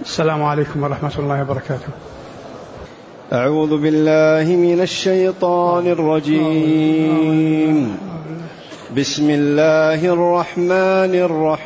السلام عليكم ورحمة الله وبركاته. أعوذ بالله من الشيطان الرجيم. بسم الله الرحمن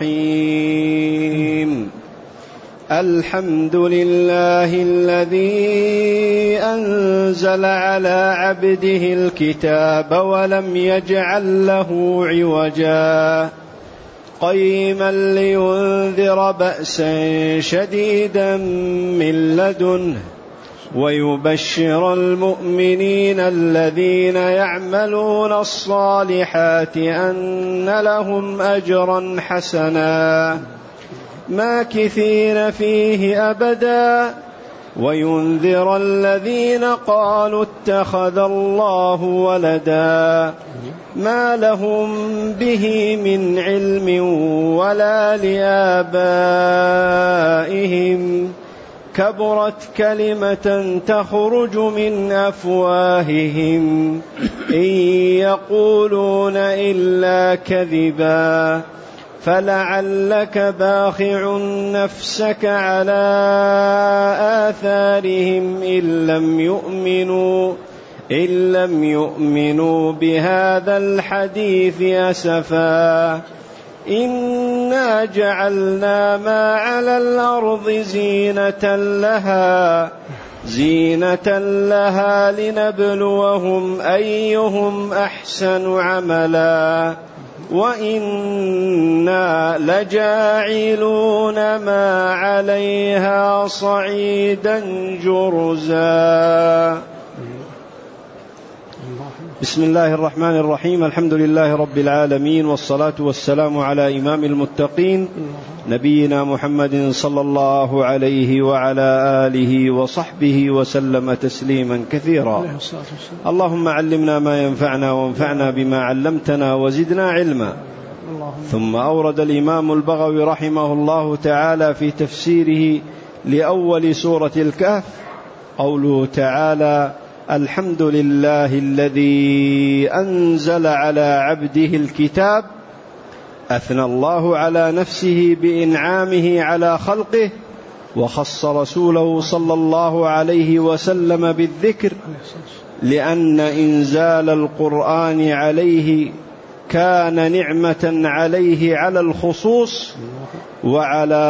الرحيم. الحمد لله الذي أنزل على عبده الكتاب ولم يجعل له عوجا قيما لينذر بأسا شديدا من لدنه ويبشر المؤمنين الذين يعملون الصالحات أن لهم أجرا حسنا ماكثين فيه أبدا وينذر الذين قالوا اتخذ الله ولدا ما لهم به من علم ولا لآبائهم كبرت كلمة تخرج من أفواههم إن يقولون إلا كذبا فلعلك باخع نفسك على آثارهم إن لم يؤمنوا بهذا الحديث أسفا إنا جعلنا ما على الأرض زينة لها لنبلوهم أيهم أحسن عملا وإنا لجاعلون ما عليها صعيدا جرزا. بسم الله الرحمن الرحيم. الحمد لله رب العالمين، والصلاة والسلام على إمام المتقين نبينا محمد صلى الله عليه وعلى آله وصحبه وسلم تسليما كثيرا. اللهم علمنا ما ينفعنا وانفعنا بما علمتنا وزدنا علما. ثم أورد الإمام البغوي رحمه الله تعالى في تفسيره لأول سورة الكهف قوله تعالى: الحمد لله الذي أنزل على عبده الكتاب. أثنى الله على نفسه بإنعامه على خلقه، وخص رسوله صلى الله عليه وسلم بالذكر، لأن إنزال القرآن عليه كان نعمة عليه على الخصوص وعلى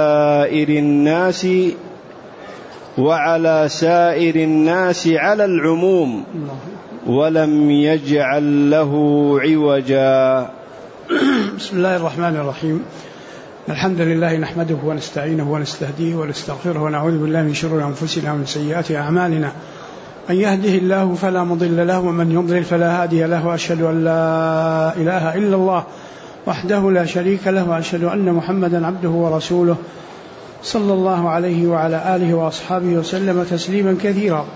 سائر الناس على العموم، ولم يجعل له عوجا. بسم الله الرحمن الرحيم. الحمد لله نحمده ونستعينه ونستهديه ونستغفره ونعوذ بالله من شرور أنفسنا ومن سيئات أعمالنا. من يهده الله فلا مضل له ومن يضلل فلا هادي له، وأشهد أن لا إله إلا الله وحده لا شريك له، وأشهد أن محمدا عبده ورسوله صلى الله عليه وعلى آله وأصحابه وسلم تسليما كثيرا.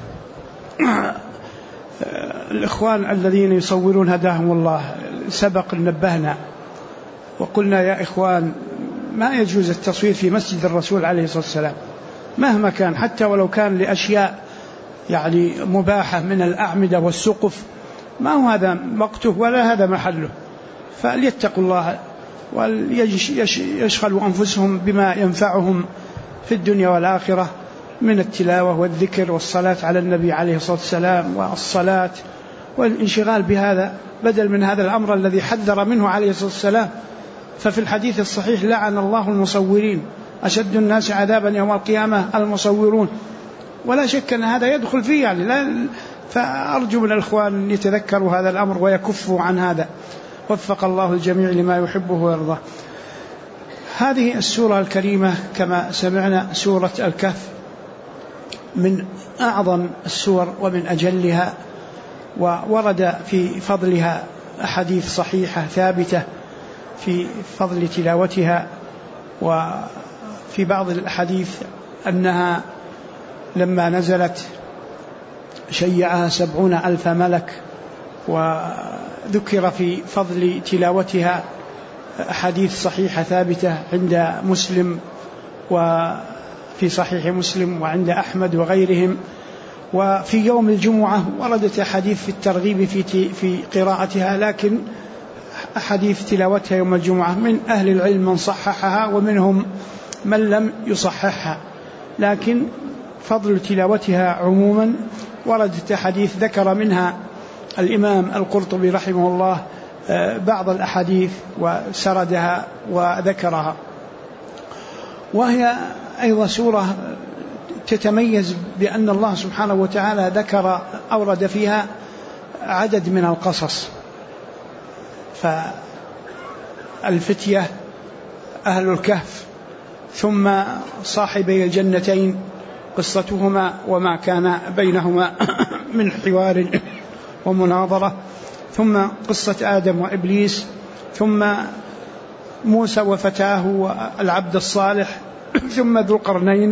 الإخوان الذين يصورون هداهم الله، سبق نبهنا وقلنا يا إخوان ما يجوز التصوير في مسجد الرسول عليه الصلاة والسلام مهما كان، حتى ولو كان لأشياء يعني مباحة من الأعمدة والسقف، ما هو هذا وقته ولا هذا محله. فليتقوا الله وليشغلوا أنفسهم بما ينفعهم في الدنيا والآخرة من التلاوة والذكر والصلاة على النبي عليه الصلاة والسلام والصلاة والانشغال بهذا، بدل من هذا الأمر الذي حذر منه عليه الصلاة والسلام. ففي الحديث الصحيح: لعن الله المصورين، أشد الناس عذابا يوم القيامة المصورون. ولا شك أن هذا يدخل فيه يعني فأرجو من الإخوان أن يتذكروا هذا الأمر ويكفوا عن هذا. وفق الله الجميع لما يحبه ويرضاه. هذه السورة الكريمة كما سمعنا سورة الكهف من أعظم السور ومن أجلها، وورد في فضلها أحاديث صحيحة ثابتة في فضل تلاوتها. وفي بعض الأحاديث أنها لما نزلت شيعها 70,000 ملك، وذكر في فضل تلاوتها أحاديث صحيحة ثابتة عند مسلم وفي صحيح مسلم وعند أحمد وغيرهم. وفي يوم الجمعة وردت أحاديث في الترغيب في قراءتها، لكن أحاديث تلاوتها يوم الجمعة من أهل العلم من صححها، ومنهم من لم يصححها، لكن فضل تلاوتها عموما وردت أحاديث ذكر منها الإمام القرطبي رحمه الله بعض الأحاديث وسردها وذكرها. وهي أيضا سورة تتميز بأن الله سبحانه وتعالى أورد فيها عدد من القصص، فالفتية، أهل الكهف، ثم صاحبي الجنتين قصتهما وما كان بينهما من حوار ومناظرة، ثم قصة آدم وإبليس، ثم موسى وفتاه والعبد الصالح، ثم ذو القرنين.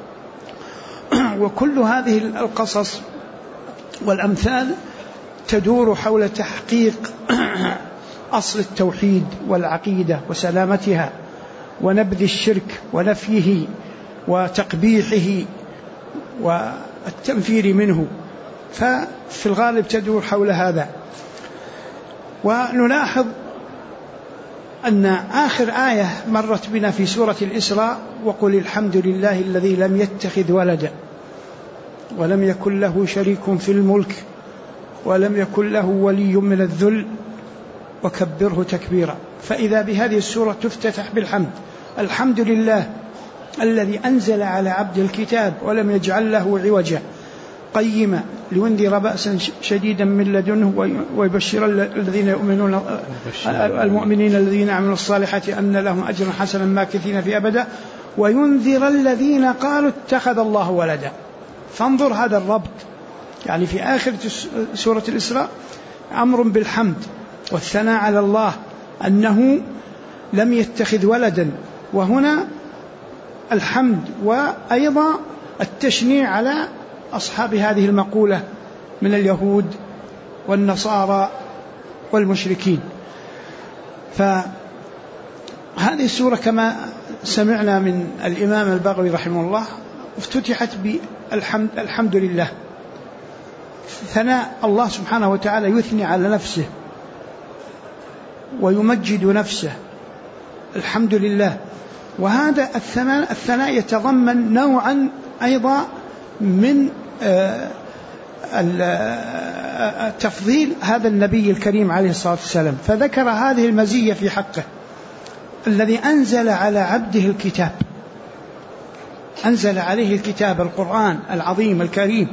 وكل هذه القصص والأمثال تدور حول تحقيق أصل التوحيد والعقيدة وسلامتها، ونبذ الشرك ونفيه وتقبيحه والتنفير منه، ففي الغالب تدور حول هذا. ونلاحظ أن آخر آية مرت بنا في سورة الإسراء: وقل الحمد لله الذي لم يتخذ ولدا ولم يكن له شريك في الملك ولم يكن له ولي من الذل وكبره تكبيرا. فإذا بهذه السورة تفتتح بالحمد: الحمد لله الذي أنزل على عبد الكتاب ولم يجعل له عوجا قيما لينذر بأسا شديدا من لدنه ويبشر الذين يؤمنون المؤمنين الذين عملوا الصالحات أن لهم أجرا حسنا ماكثين في أبدا وينذر الذين قالوا اتخذ الله ولدا. فانظر هذا الربط، يعني في آخر سورة الإسراء أمر بالحمد والثناء على الله أنه لم يتخذ ولدا، وهنا الحمد وأيضا التشنيع على أصحاب هذه المقولة من اليهود والنصارى والمشركين. فهذه السورة كما سمعنا من الإمام البغوي رحمه الله افتتحت بالحمد، الحمد لله، ثناء الله سبحانه وتعالى، يثني على نفسه ويمجد نفسه، الحمد لله. وهذا الثناء يتضمن نوعا أيضا من تفضيل هذا النبي الكريم عليه الصلاة والسلام، فذكر هذه المزية في حقه: الذي أنزل على عبده الكتاب، أنزل عليه الكتاب القرآن العظيم الكريم.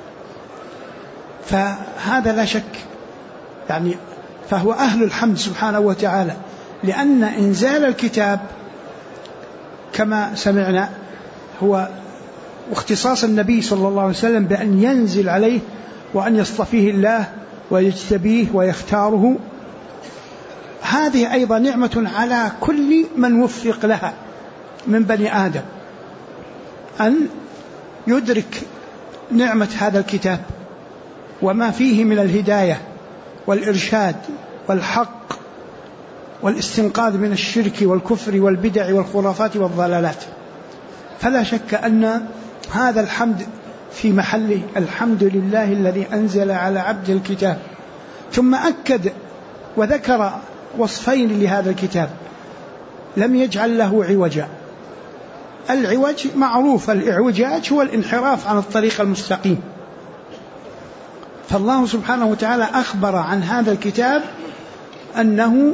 فهذا لا شك يعني فهو أهل الحمد سبحانه وتعالى، لأن إنزال الكتاب كما سمعنا هو واختصاص النبي صلى الله عليه وسلم بأن ينزل عليه وأن يصطفيه الله ويجتبيه ويختاره. هذه أيضا نعمة على كل من وفق لها من بني آدم، أن يدرك نعمة هذا الكتاب وما فيه من الهداية والإرشاد والحق والاستنقاذ من الشرك والكفر والبدع والخرافات والضلالات. فلا شك أن هذا الحمد في محله، الحمد لله الذي أنزل على عبد الكتاب. ثم أكد وذكر وصفين لهذا الكتاب: لم يجعل له عوجا. العوج معروف، الإعوجاج هو الانحراف عن الطريق المستقيم. فالله سبحانه وتعالى أخبر عن هذا الكتاب أنه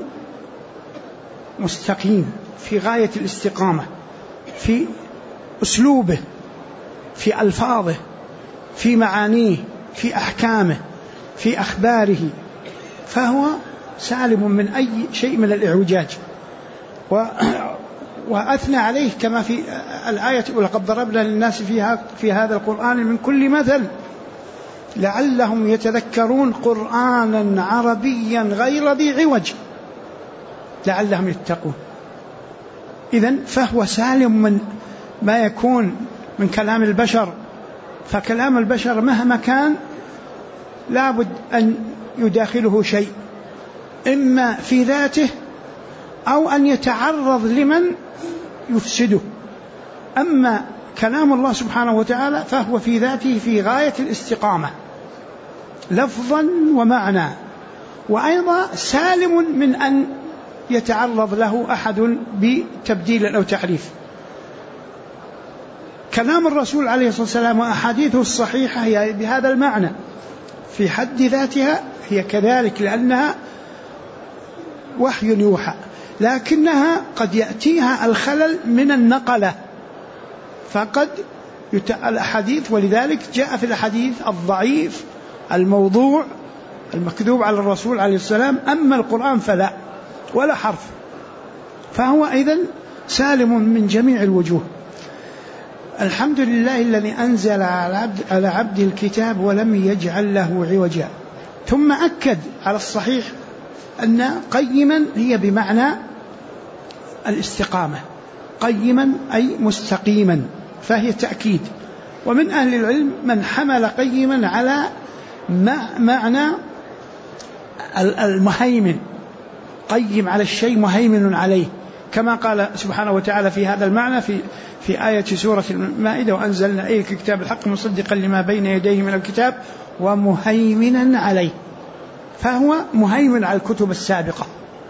مستقيم في غاية الاستقامة، في أسلوبه، في ألفاظه، في معانيه، في أحكامه، في أخباره، فهو سالم من أي شيء من الإعوجاج. وأثنى عليه كما في الآية: ولقد ضربنا للناس في هذا القرآن من كل مثل لعلهم يتذكرون قرآنا عربيا غير ذي عوج لعلهم يتقون. إذن فهو سالم من ما يكون من كلام البشر، فكلام البشر مهما كان لابد أن يداخله شيء، إما في ذاته أو أن يتعرض لمن يفسده. أما كلام الله سبحانه وتعالى فهو في ذاته في غاية الاستقامة لفظا ومعنى، وأيضا سالم من أن يتعرض له أحد بتبديل أو تحريف. كلام الرسول عليه الصلاة والسلام وأحاديثه الصحيحة هي بهذا المعنى في حد ذاتها، هي كذلك لأنها وحي يوحى، لكنها قد يأتيها الخلل من النقلة، فقد الأحاديث، ولذلك جاء في الحديث الضعيف الموضوع المكذوب على الرسول عليه السلام، أما القرآن فلا ولا حرف، فهو إذن سالم من جميع الوجوه. الحمد لله الذي أنزل على عبده الكتاب ولم يجعل له عوجا. ثم أكد على الصحيح أن قيما هي بمعنى الاستقامة، قيما أي مستقيما، فهي تأكيد. ومن أهل العلم من حمل قيما على معنى المهيمن، قيم على الشيء مهيمن عليه، كما قال سبحانه وتعالى في هذا المعنى في آية سورة المائدة: وأنزلنا إليك الكتاب الحق مصدقا لما بين يديه من الكتاب ومهيمنا عليه، فهو مهيمن على الكتب السابقة،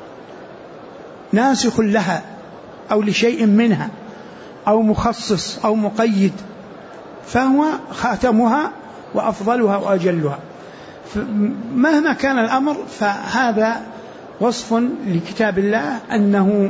ناسخ لها أو لشيء منها أو مخصص أو مقيد، فهو خاتمها وأفضلها وأجلها. مهما كان الأمر فهذا وصف لكتاب الله أنه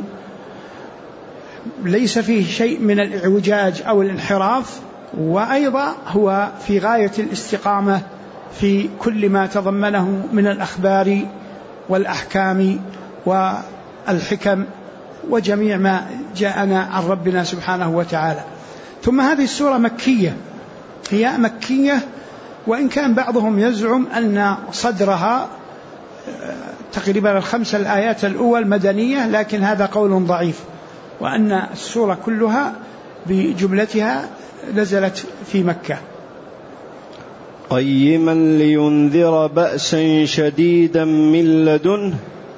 ليس فيه شيء من الإعوجاج أو الانحراف، وأيضا هو في غاية الاستقامة في كل ما تضمنه من الأخبار والأحكام والحكم وجميع ما جاءنا عن ربنا سبحانه وتعالى. ثم هذه السورة مكية، هي مكية، وإن كان بعضهم يزعم أن صدرها تقريبا 5 الآيات الأول مدنية، لكن هذا قول ضعيف، وأن السورة كلها بجملتها نزلت في مكة. قيما لينذر بأسا شديدا من لدنه.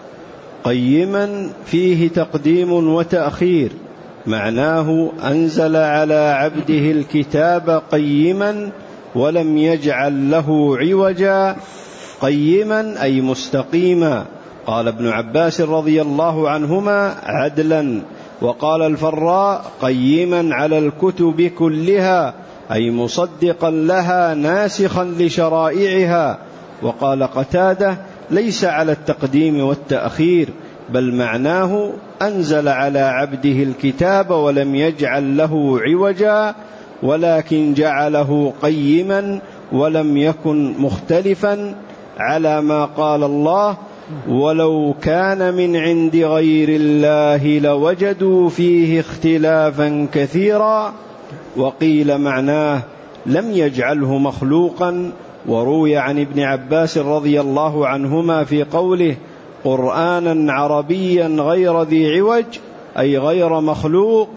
قيما فيه تقديم وتأخير، معناه أنزل على عبده الكتاب قيما ولم يجعل له عوجا، قيما أي مستقيما. قال ابن عباس رضي الله عنهما: عدلا. وقال الفراء: قيما على الكتب كلها، أي مصدقا لها ناسخا لشرائعها. وقال قتادة: ليس على التقديم والتأخير، بل معناه أنزل على عبده الكتاب ولم يجعل له عوجا، ولكن جعله قيما ولم يكن مختلفا على ما قال الله: ولو كان من عند غير الله لوجدوا فيه اختلافا كثيرا. وقيل معناه لم يجعله مخلوقا. وروي عن ابن عباس رضي الله عنهما في قوله: قرآنا عربيا غير ذي عوج، أي غير مخلوق،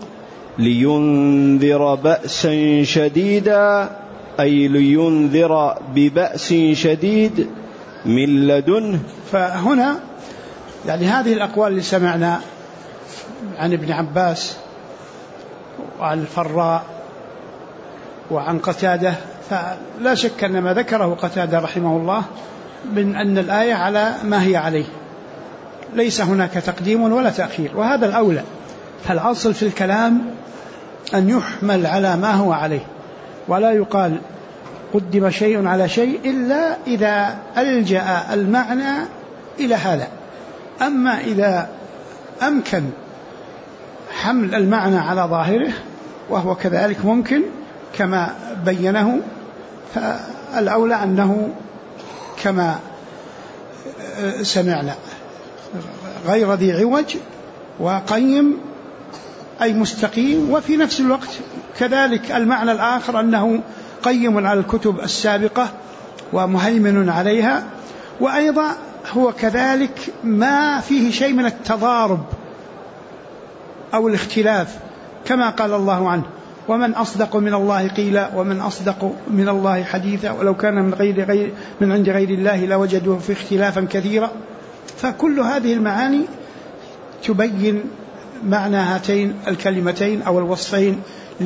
لينذر بأسا شديدا، أي لينذر ببأس شديد من لدنه. فهنا يعني هذه الأقوال اللي سمعنا عن ابن عباس وعن الفراء وعن قتادة، فلا شك أن ما ذكره قتادة رحمه الله من أن الآية على ما هي عليه، ليس هناك تقديم ولا تأخير، وهذا الأولى. فالأصل في الكلام أن يحمل على ما هو عليه، ولا يقال قدم شيء على شيء إلا إذا ألجأ المعنى إلى هذا. أما إذا أمكن حمل المعنى على ظاهره، وهو كذلك ممكن كما بينه، فالأولى أنه كما سمعنا غير ذي عوج، وقيم أي مستقيم. وفي نفس الوقت كذلك المعنى الآخر أنه قيم على الكتب السابقة ومهيمن عليها، وأيضا هو كذلك ما فيه شيء من التضارب أو الاختلاف، كما قال الله عنه: ومن أصدق من الله قيلا ومن أصدق من الله حديثا ولو كان من عند غير الله لوجدوا في اختلافا كثيرا. فكل هذه المعاني تبين معنى هاتين الكلمتين أو الوصفين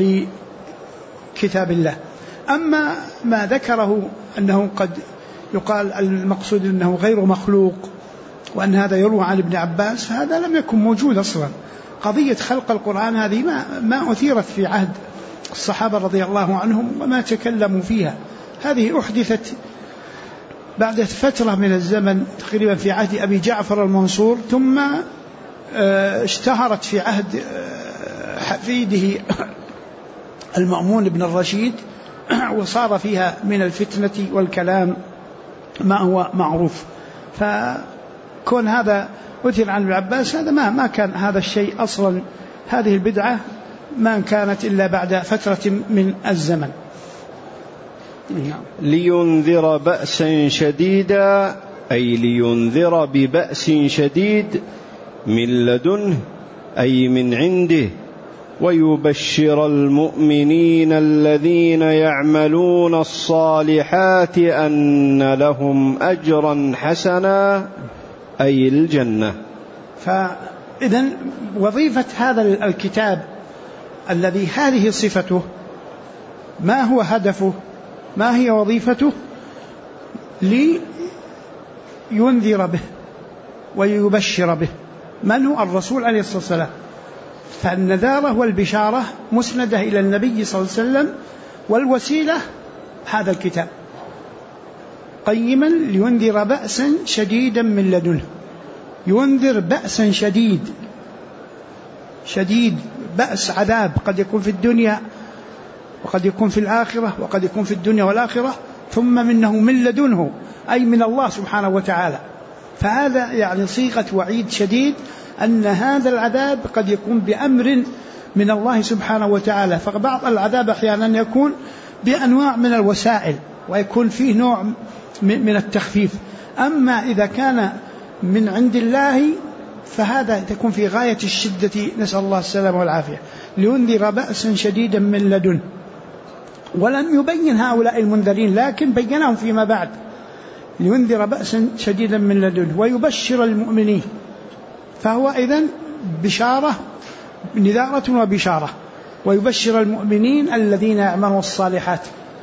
لكتاب الله. أما ما ذكره أنه قد يقال المقصود أنه غير مخلوق، وأن هذا يروى عن ابن عباس، فهذا لم يكن موجود أصلا. قضية خلق القرآن هذه ما أثيرت في عهد الصحابة رضي الله عنهم وما تكلموا فيها. هذه أحدثت بعد فترة من الزمن تقريبا في عهد أبي جعفر المنصور، ثم اشتهرت في عهد حفيده المأمون بن الرشيد، وصار فيها من الفتنة والكلام ما هو معروف. فكون هذا أثر عن ابن عباس هذا ما كان هذا الشيء أصلا، هذه البدعة ما كانت إلا بعد فترة من الزمن. لينذر بأسا شديدا، أي لينذر ببأس شديد من لدنه أي من عنده، ويبشر المؤمنين الذين يعملون الصالحات أن لهم أجرا حسنا أي الجنة. فإذن وظيفة هذا الكتاب الذي هذه صفته، ما هو هدفه، ما هي وظيفته؟ لينذر به ويبشر به. من هو الرسول عليه الصلاة والسلام؟ فالنذارة والبشارة مسندة إلى النبي صلى الله عليه وسلم، والوسيلة هذا الكتاب. قيما لينذر بأسا شديدا من لدنه، ينذر بأسا شديد بأس عذاب قد يكون في الدنيا وقد يكون في الآخرة، وقد يكون في الدنيا والآخرة، ثم منه من لدنه أي من الله سبحانه وتعالى. فهذا يعني صيغة وعيد شديد أن هذا العذاب قد يكون بأمر من الله سبحانه وتعالى. فبعض العذاب أحيانا يكون بأنواع من الوسائل ويكون فيه نوع من التخفيف، أما إذا كان من عند الله فهذا تكون في غاية الشدة، نسأل الله السلامة والعافية. لينذر بأسا شديدا من لدنه، ولم يبين هؤلاء المنذرين لكن بينهم فيما بعد. لينذر بأسا شديدا من لدنه ويبشر المؤمنين، فهو إذن بشارة، نذارة وبشارة. ويبشر المؤمنين الذين يعملون الصالحات،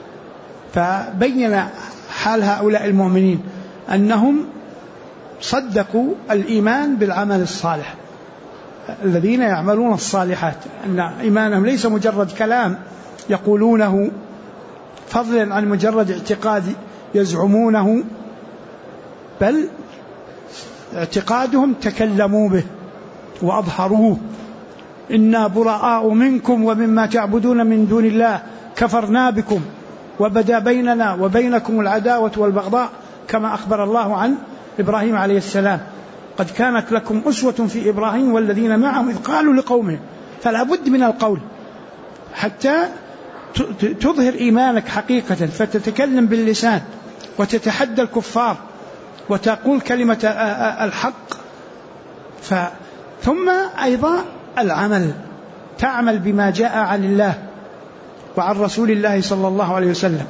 فبين حال هؤلاء المؤمنين أنهم صدقوا الإيمان بالعمل الصالح، الذين يعملون الصالحات، أن إيمانهم ليس مجرد كلام يقولونه فضلا عن مجرد اعتقاد يزعمونه، بل اعتقادهم تكلموا به وأظهروه. إنا براء منكم ومما تعبدون من دون الله كفرنا بكم وبدا بيننا وبينكم العداوة والبغضاء، كما أخبر الله عن إبراهيم عليه السلام: قد كانت لكم أسوة في إبراهيم والذين معه إذ قالوا لقومهم. فلا بد من القول حتى تظهر إيمانك حقيقة، فتتكلم باللسان وتتحدى الكفار وتقول كلمة الحق. ثم أيضا العمل، تعمل بما جاء عن الله وعن رسول الله صلى الله عليه وسلم.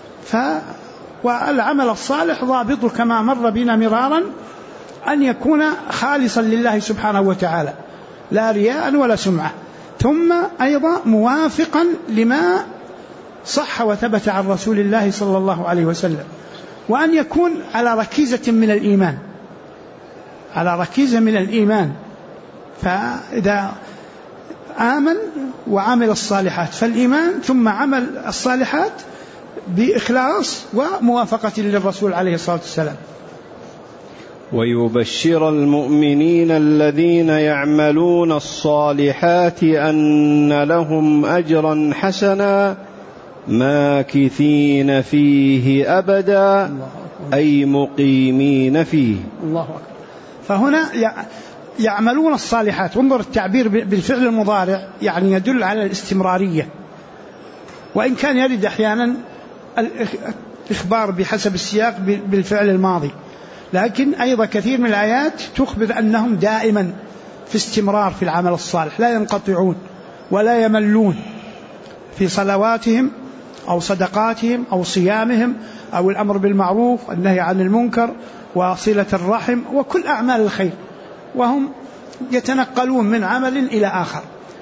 والعمل الصالح ضابطه كما مر بنا مرارا أن يكون خالصا لله سبحانه وتعالى، لا رياء ولا سمعة، ثم أيضا موافقا لما صح وثبت عن رسول الله صلى الله عليه وسلم، وأن يكون على ركيزة من الإيمان، على ركيزة من الإيمان. فإذا آمن وعمل الصالحات، فالإيمان ثم عمل الصالحات بإخلاص وموافقة للرسول عليه الصلاة والسلام. ويبشر المؤمنين الذين يعملون الصالحات أن لهم أجرا حسنا ماكثين فيه أبدا أي مقيمين فيه. الله أكبر. فهنا يعملون الصالحات، وانظر التعبير بالفعل المضارع يعني يدل على الاستمرارية، وإن كان يرد أحيانا الإخبار بحسب السياق بالفعل الماضي، لكن أيضا كثير من الآيات تخبر أنهم دائما في استمرار في العمل الصالح، لا ينقطعون ولا يملون في صلواتهم أو صدقاتهم أو صيامهم أو الأمر بالمعروف والنهي عن المنكر وصلة الرحم وكل أعمال الخير، وهم يتنقلون من عمل إلى آخر.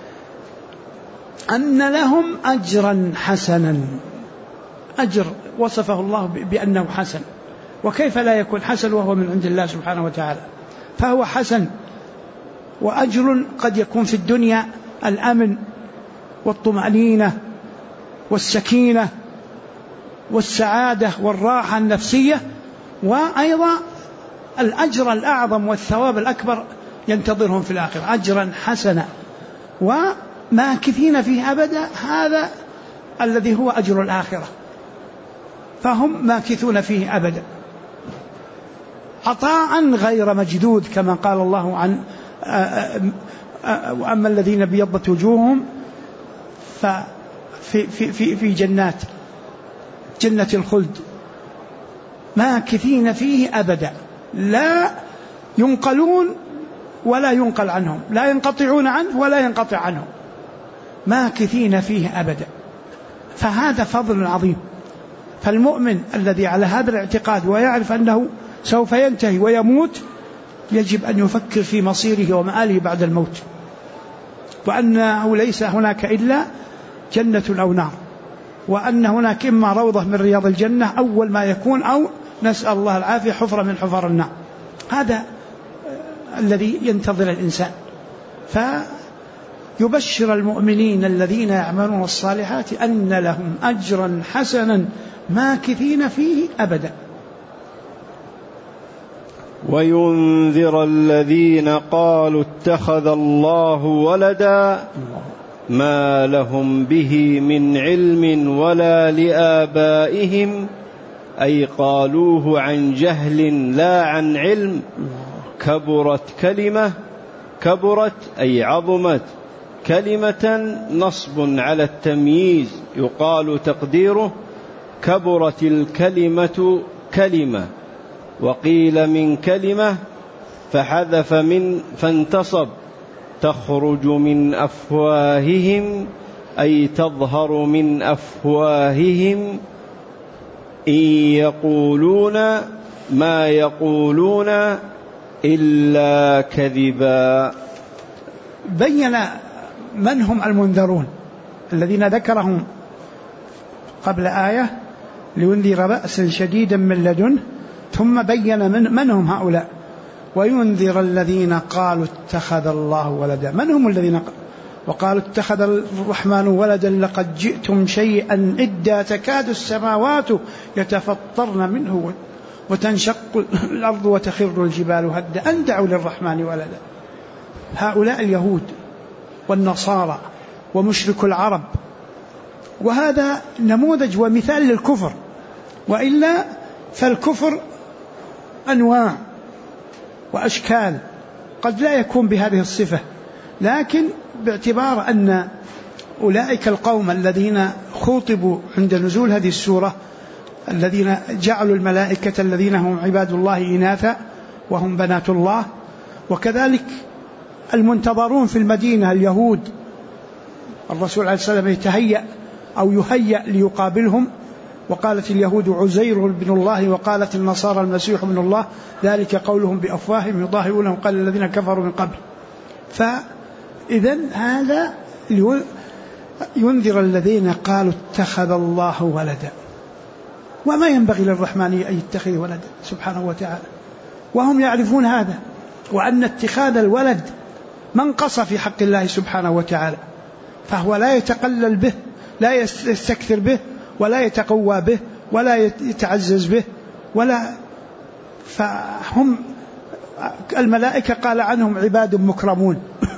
أن لهم أجرا حسنا، أجر وصفه الله بأنه حسن، وكيف لا يكون حسن وهو من عند الله سبحانه وتعالى؟ فهو حسن. وأجر قد يكون في الدنيا الأمن والطمأنينة والسكينة والسعادة والراحة النفسية، وأيضا الأجر الأعظم والثواب الأكبر ينتظرهم في الآخرة، أجرا حسنا وماكثين فيه أبدا. هذا الذي هو أجر الآخرة، فهم ماكثون فيه أبدا، عطاء غير مجدود كما قال الله عن وأما الذين ابيضت وجوههم في جنة الخلد ماكثين فيه أبدا، لا ينقلون ولا ينقل عنهم، لا ينقطعون عنه ولا ينقطع عنهم، ماكثين فيه أبدا. فهذا فضل عظيم. فالمؤمن الذي على هذا الاعتقاد ويعرف أنه سوف ينتهي ويموت يجب أن يفكر في مصيره ومآله بعد الموت، وأنه ليس هناك إلا جنة أو نار، وأن هناك إما روضة من رياض الجنة أول ما يكون، أو نسأل الله العافية حفرة من حفر النار. هذا الذي ينتظر الإنسان. فيبشر المؤمنين الذين يعملون الصالحات أن لهم أجرا حسنا ماكثين فيه أبدا. وينذر الذين قالوا اتخذ الله ولدا ما لهم به من علم ولا لآبائهم، أي قالوه عن جهل لا عن علم. كبرت أي عظمت، كلمة نصب على التمييز يقال تقديره كبرت الكلمة كلمة، وقيل من كلمة فحذف من فانتصب، تخرج من أفواههم أي تظهر من أفواههم، إن يقولون ما يقولون إلا كذبا. بين من هم المنذرون الذين ذكرهم قبل آية لينذر بأسا شديدا من لدنه، ثم بين من هم هؤلاء. وينذر الذين قالوا اتخذ الله ولدا. من هم الذين وقالوا اتخذ الرحمن ولدا لقد جئتم شيئا إدا تكاد السماوات يتفطرن منه وتنشق الأرض وتخر الجبال هدا أن دعوا للرحمن ولدا. هؤلاء اليهود والنصارى ومشرك العرب، وهذا نموذج ومثال للكفر، وإلا فالكفر أنواع وأشكال، قد لا يكون بهذه الصفة، لكن باعتبار أن أولئك القوم الذين خوطبوا عند نزول هذه السورة الذين جعلوا الملائكة الذين هم عباد الله إناثا وهم بنات الله، وكذلك المنتظرون في المدينة اليهود، الرسول عليه الصلاة والسلام يتهيأ أو يهيأ ليقابلهم، وقالت اليهود عزير بن الله وقالت النصارى المسيح ابن الله ذلك قولهم بأفواههم يضاهئون قال الذين كفروا من قبل. فإذن هذا ينذر الذين قالوا اتخذ الله ولدا، وما ينبغي للرحمن أن يتخذ ولدا سبحانه وتعالى، وهم يعرفون هذا، وأن اتخاذ الولد منقص في حق الله سبحانه وتعالى، فهو لا يتقلل به، لا يستكثر به، ولا يتقوى به، ولا يتعزز به، ولا. فهم الملائكة قال عنهم عباد مكرمون.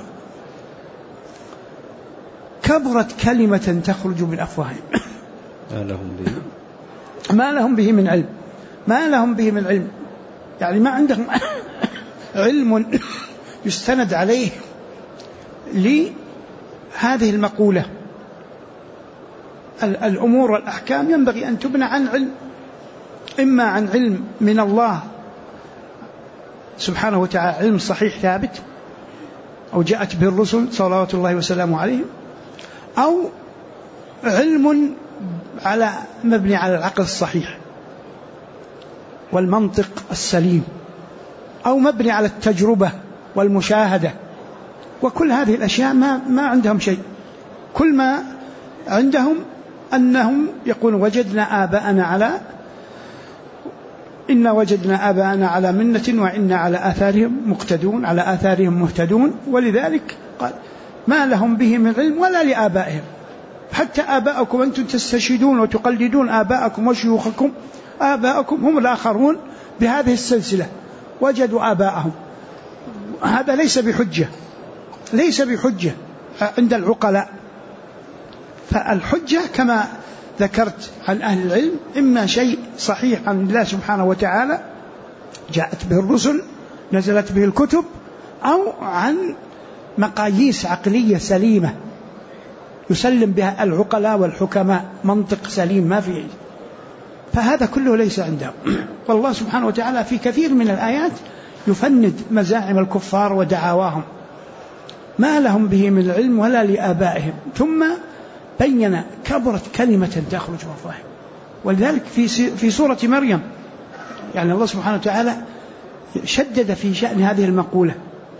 كبرت كلمة تخرج من أفواههم ما لهم به من علم، ما لهم به من علم، يعني ما عندهم علم يستند عليه لهذه المقولة. الأمور والأحكام ينبغي أن تبنى عن علم، إما عن علم من الله سبحانه وتعالى، علم صحيح ثابت أو جاءت به الرسل صلوات الله وسلامه عليهم، أو علم مبني على العقل الصحيح والمنطق السليم، أو مبني على التجربة والمشاهدة. وكل هذه الأشياء ما عندهم شيء، كل ما عندهم أنهم يقولون إن وجدنا آباءنا على منة وإنا على آثارهم مهتدون. ولذلك قال ما لهم به من علم ولا لآبائهم، حتى آباءكم أنتم تستشهدون وتقلدون آباءكم وشيوخكم، آباءكم هم الآخرون بهذه السلسلة وجدوا آباءهم. هذا ليس بحجة عند العقلاء. فالحجة كما ذكرت عن أهل العلم إما شيء صحيح عن الله سبحانه وتعالى جاءت به الرسل نزلت به الكتب، أو عن مقاييس عقلية سليمة يسلم بها العقلاء والحكماء، منطق سليم ما فيه. فهذا كله ليس عندهم. والله سبحانه وتعالى في كثير من الآيات يفند مزاعم الكفار ودعاواهم ما لهم به من العلم ولا لآبائهم، ثم بين كبرت كلمة تخرج من أفواههم. ولذلك في سورة مريم يعني الله سبحانه وتعالى شدد في شأن هذه المقولة،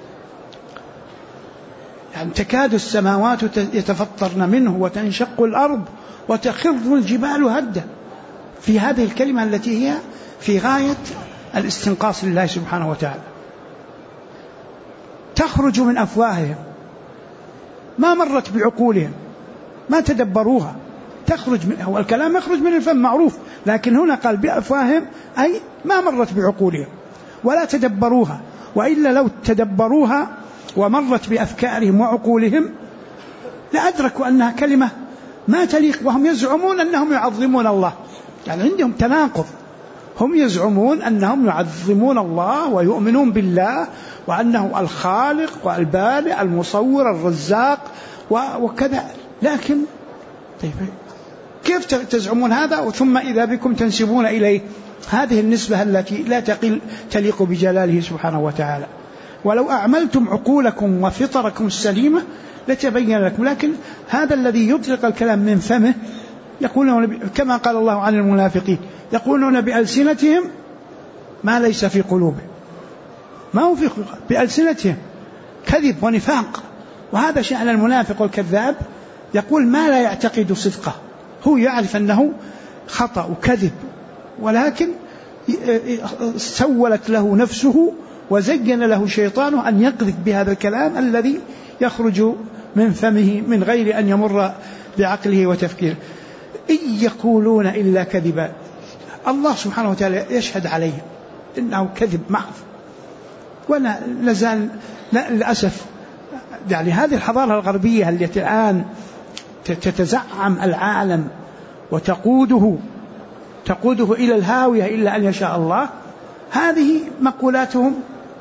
يعني تكاد السماوات يتفطرن منه وتنشق الأرض وتخر الجبال هدا، في هذه الكلمة التي هي في غاية الاستنقاص لله سبحانه وتعالى. تخرج من أفواههم ما مرت بعقولهم، ما تدبروها، هو الكلام يخرج من الفم معروف، لكن هنا قال بأفواههم أي ما مرت بعقولهم ولا تدبروها، وإلا لو تدبروها ومرت بأفكارهم وعقولهم لأدركوا أنها كلمة ما تليق، وهم يزعمون أنهم يعظمون الله. يعني عندهم تناقض، هم يزعمون أنهم يعظمون الله ويؤمنون بالله وأنه الخالق والبارئ المصور الرزاق وكذا، لكن طيب كيف تزعمون هذا ثم إذا بكم تنسبون إليه هذه النسبة التي لا تليق بجلاله سبحانه وتعالى؟ ولو أعملتم عقولكم وفطركم السليمة لتبين لكم. لكن هذا الذي يطلق الكلام من فمه يقولون كما قال الله عن المنافقين يقولون بألسنتهم ما ليس في قلوبهم، ما هو في بألسنتهم كذب ونفاق. وهذا شأن المنافق والكذاب، يقول ما لا يعتقد صدقه، هو يعرف أنه خطأ وكذب، ولكن سولت له نفسه وزين له شيطانه أن يقذف بهذا الكلام الذي يخرج من فمه من غير أن يمر بعقله وتفكيره. إن يقولون إلا كذبا، الله سبحانه وتعالى يشهد عليه إنه كذب محض. ولا نزال للأسف يعني هذه الحضارة الغربية التي الآن تتزعم العالم وتقوده إلى الهاوية إلا أن يشاء الله، هذه مقولاتهم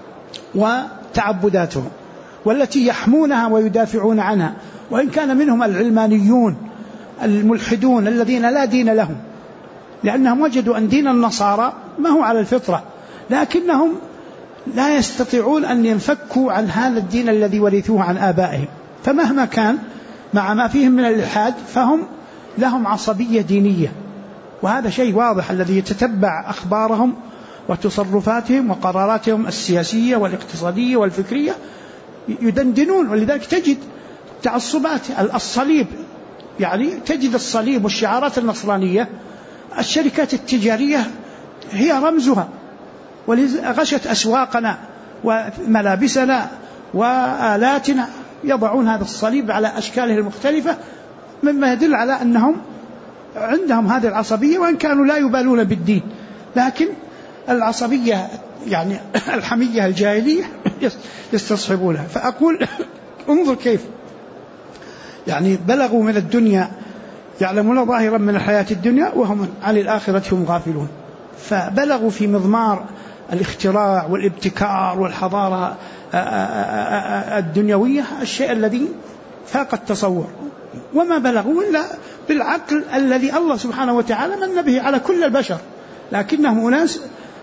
وتعبداتهم والتي يحمونها ويدافعون عنها، وإن كان منهم العلمانيون الملحدون الذين لا دين لهم، لأنهم وجدوا أن دين النصارى ما هو على الفطرة، لكنهم لا يستطيعون أن ينفكوا عن هذا الدين الذي ورثوه عن آبائهم، فمهما كان مع ما فيهم من الإلحاد فهم لهم عصبية دينية. وهذا شيء واضح الذي يتتبع أخبارهم وتصرفاتهم وقراراتهم السياسية والاقتصادية والفكرية يدندنون. ولذلك تجد تعصبات الصليب، يعني تجد الصليب والشعارات النصرانية الشركات التجارية هي رمزها، ولغشت أسواقنا وملابسنا وآلاتنا يضعون هذا الصليب على أشكاله المختلفة، مما يدل على أنهم عندهم هذه العصبية وإن كانوا لا يبالون بالدين، لكن العصبية يعني الحمية الجاهلية يستصحبونها. فأقول انظر كيف يعني بلغوا من الدنيا يعلمون ظاهرا من الحياة الدنيا وهم عن الآخرة هم غافلون. فبلغوا في مضمار الاختراع والابتكار والحضارة الدنيوية الشيء الذي فاق التصور، وما بلغوا إلا بالعقل الذي الله سبحانه وتعالى من به على كل البشر، لكنهم أناس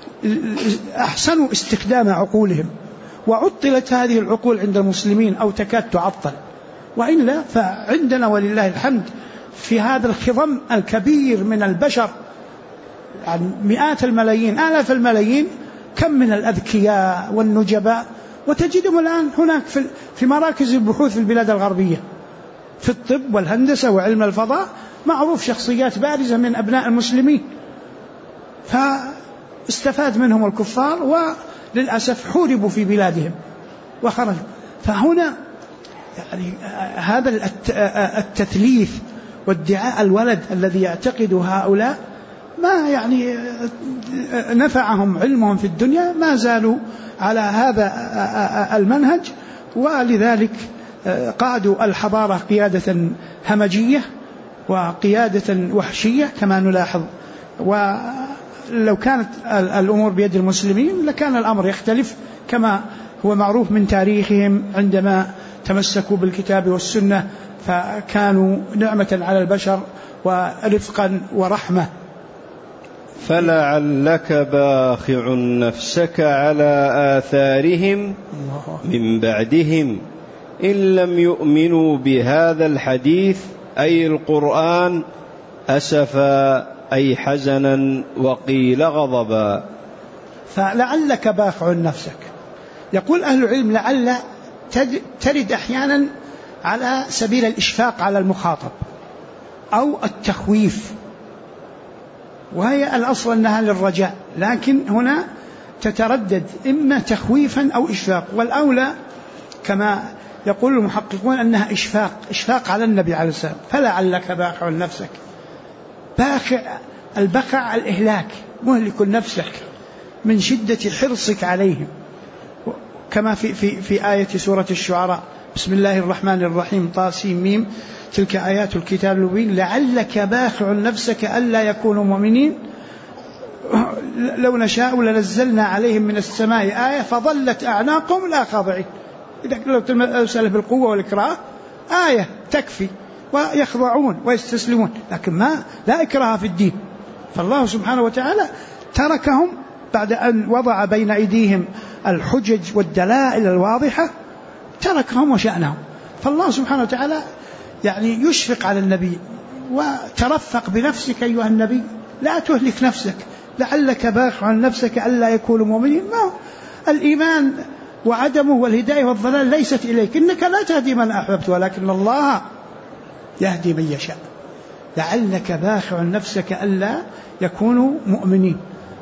أحسنوا استخدام عقولهم، وعطلت هذه العقول عند المسلمين أو تكاد تعطل. وإلا فعندنا ولله الحمد في هذا الخضم الكبير من البشر، يعني مئات الملايين آلاف الملايين، كم من الأذكياء والنجباء، وتجدهم الآن هناك في مراكز البحوث في البلاد الغربية في الطب والهندسة وعلم الفضاء، معروف شخصيات بارزة من أبناء المسلمين، فاستفاد منهم الكفار وللأسف حوربوا في بلادهم وخرجوا. فهنا يعني هذا التثليث وادعاء الولد الذي يعتقد هؤلاء ما يعني نفعهم علمهم في الدنيا، ما زالوا على هذا المنهج، ولذلك قادوا الحضارة قيادة همجية وقيادة وحشية كما نلاحظ. ولو كانت الأمور بيد المسلمين لكان الأمر يختلف، كما هو معروف من تاريخهم عندما تمسكوا بالكتاب والسنة فكانوا نعمة على البشر ورفقا ورحمة. فلعلك باخع نفسك على آثارهم من بعدهم إن لم يؤمنوا بهذا الحديث أي القرآن أسفا أي حزنا وقيل غضبا. فلعلك باخع نفسك، يقول أهل العلم لعل ترد أحيانا على سبيل الإشفاق على المخاطب أو التخويف، وهي الأصل أنها للرجاء، لكن هنا تتردد إما تخويفا أو إشفاق، والأولى كما يقول المحققون أنها إشفاق على النبي عليه السلام. فلعلك باخع نفسك، باخع البخع الإهلاك، مهلك نفسك من شدة حرصك عليهم، كما في آية سورة الشعراء بسم الله الرحمن الرحيم طاسيم تلك آيات الكتاب المبين لعلك باخع نفسك ألا يكونوا مؤمنين لو نشاء لنزلنا عليهم من السماء آية فظلت أعناقهم لا خاضعين. إذا لو تمثل بالقوة والإكراه آية تكفي ويخضعون ويستسلمون، لكن لا إكراه في الدين. فالله سبحانه وتعالى تركهم بعد أن وضع بين أيديهم الحجج والدلائل الواضحة، تركهم وشأنهم. فالله سبحانه وتعالى يعني يشفق على النبي، وترفق بنفسك أيها النبي، لا تهلك نفسك. لعلك باخع نفسك ألا يكونوا مؤمنين، ما الإيمان وعدمه والهداية والضلال ليست إليك، إنك لا تهدي من أحببت ولكن الله يهدي من يشاء. لعلك باخع نفسك ألا يكونوا مؤمنين،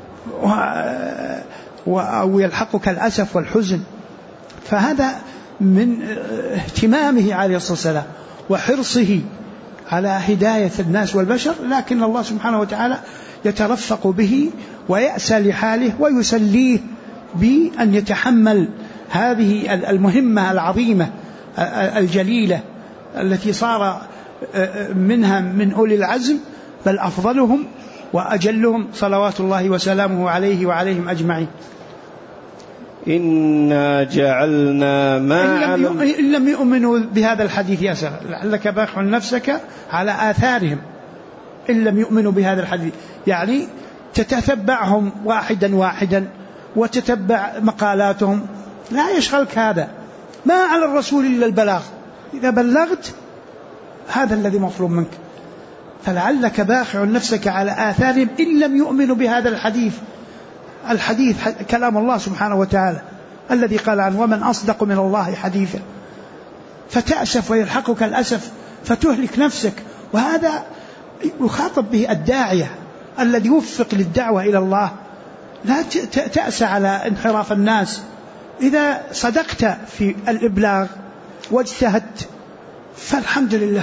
أو يلحقك الأسف والحزن. فهذا من اهتمامه عليه الصلاة والسلام وحرصه على هداية الناس والبشر، لكن الله سبحانه وتعالى يترفق به ويأسى لحاله ويسليه بأن يتحمل هذه المهمة العظيمة الجليلة التي صار منها من أولي العزم، بل أفضلهم وأجلهم صلوات الله وسلامه عليه وعليهم أجمعين. إنا جعلنا ما إن لم يؤمنوا بهذا الحديث يا سلام، لعلك باخع نفسك على آثارهم إن لم يؤمنوا بهذا الحديث، يعني تتتبعهم واحدا واحدا وتتبع مقالاتهم، لا يشغلك هذا، ما على الرسول إلا البلاغ، إذا بلغت هذا الذي مطلوب منك. فلعلك باخع نفسك على آثارهم إن لم يؤمنوا بهذا الحديث كلام الله سبحانه وتعالى الذي قال عنه ومن أصدق من الله حديثا، فتأسف ويلحقك الأسف فتهلك نفسك. وهذا يخاطب به الداعية الذي يوفق للدعوة إلى الله، لا تأسى على انحراف الناس. إذا صدقت في الإبلاغ واجتهدت فالحمد لله،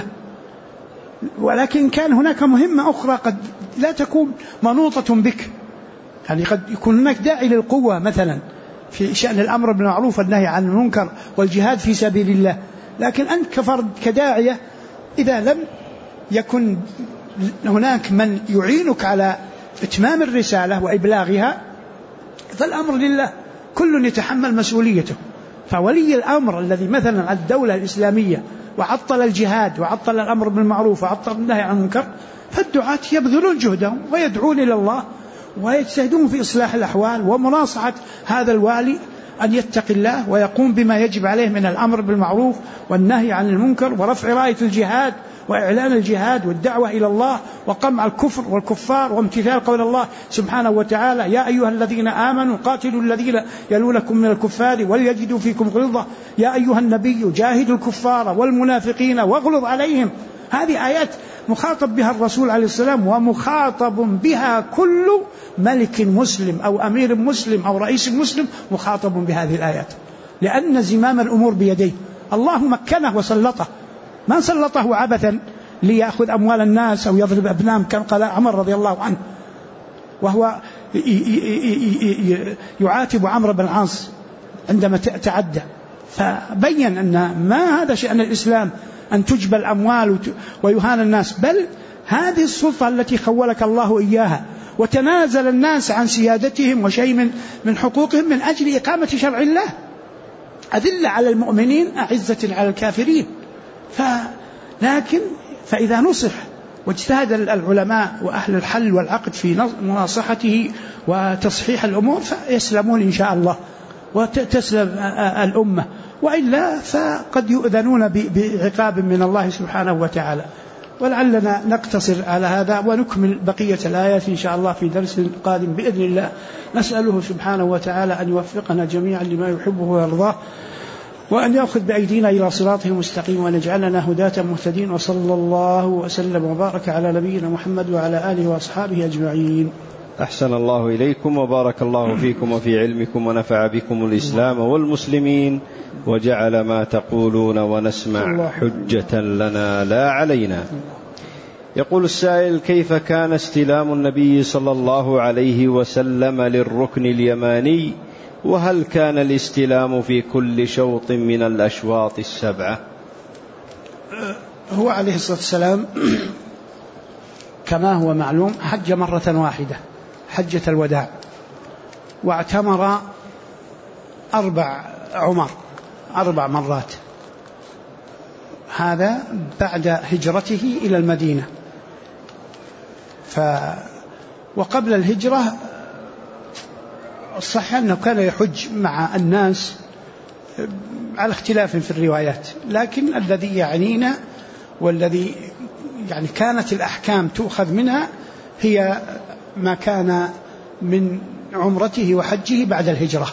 ولكن كان هناك مهمة أخرى قد لا تكون منوطة بك، يعني قد يكون هناك داعي للقوة مثلا في شأن الأمر بالمعروف والنهي عن المنكر والجهاد في سبيل الله، لكن أنت كفرد كداعية إذا لم يكن هناك من يعينك على إتمام الرسالة وإبلاغها فالأمر لله، كل يتحمل مسؤوليته. فولي الأمر الذي مثلا الدولة الإسلامية وعطل الجهاد وعطل الأمر بالمعروف وعطل النهي عن المنكر، فالدعاة يبذلون جهدهم ويدعون إلى الله ويجتهدون في إصلاح الأحوال ومناصحة هذا الوالي أن يتقي الله ويقوم بما يجب عليه من الأمر بالمعروف والنهي عن المنكر ورفع راية الجهاد وإعلان الجهاد والدعوة إلى الله وقمع الكفر والكفار وامتثال قول الله سبحانه وتعالى يا أيها الذين آمنوا قاتلوا الذين يلونكم من الكفار وليجدوا فيكم غلظة يا أيها النبي جاهدوا الكفار والمنافقين واغلظ عليهم. هذه آيات مخاطب بها الرسول عليه السلام، ومخاطب بها كل ملك مسلم أو أمير مسلم أو رئيس مسلم مخاطب بهذه الآيات، لأن زمام الأمور بيديه. الله مكنه وسلطه، ما سلطه عبثا ليأخذ أموال الناس أو يضرب أبنائهم، كان قال عمر رضي الله عنه وهو يعاتب عمرو بن العاص عندما تعدى، فبين أن ما هذا شأن الإسلام أن تجبى الأموال ويهان الناس، بل هذه السلطة التي خولك الله إياها، وتنازل الناس عن سيادتهم وشيء من حقوقهم من أجل إقامة شرع الله، أذلة على المؤمنين أعزة على الكافرين. لكن فإذا نصح واجتهد العلماء وأهل الحل والعقد في مناصحته وتصحيح الأمور فيسلمون إن شاء الله وتسلم الأمة، وإلا فقد يؤذنون بعقاب من الله سبحانه وتعالى. ولعلنا نقتصر على هذا ونكمل بقية الآيات إن شاء الله في درس قادم بإذن الله. نسأله سبحانه وتعالى أن يوفقنا جميعا لما يحبه ويرضاه، وأن يأخذ بأيدينا إلى صراطه المستقيم، وأن يجعلنا هداة مهتدين. وصلى الله وسلم وبارك على نبينا محمد وعلى آله وأصحابه أجمعين. أحسن الله إليكم وبارك الله فيكم وفي علمكم ونفع بكم الإسلام والمسلمين، وجعل ما تقولون ونسمع حجة لنا لا علينا. يقول السائل: كيف كان استلام النبي صلى الله عليه وسلم للركن اليماني؟ وهل كان الاستلام في كل شوط من الأشواط السبعة؟ هو عليه الصلاة والسلام كما هو معلوم حج مرة واحدة، حجة الوداع، واعتمر 4 مرات، هذا بعد هجرته إلى المدينة. وقبل الهجرة صح أنه كان يحج مع الناس على اختلاف في الروايات، لكن الذي يعنينا والذي يعني كانت الأحكام تؤخذ منها هي ما كان من عمرته وحجه بعد الهجرة.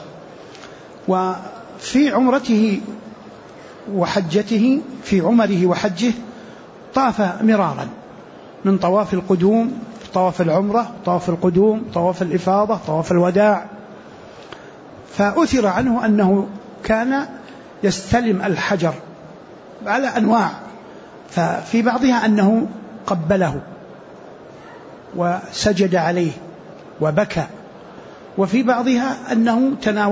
وفي عمرته وحجته، في عمره وحجه، طاف مرارا من طواف القدوم، طواف العمرة، طواف القدوم، طواف الإفاضة، طواف الوداع. فأثر عنه أنه كان يستلم الحجر على أنواع، ففي بعضها أنه قبله وسجد عليه وبكى، وفي بعضها أنه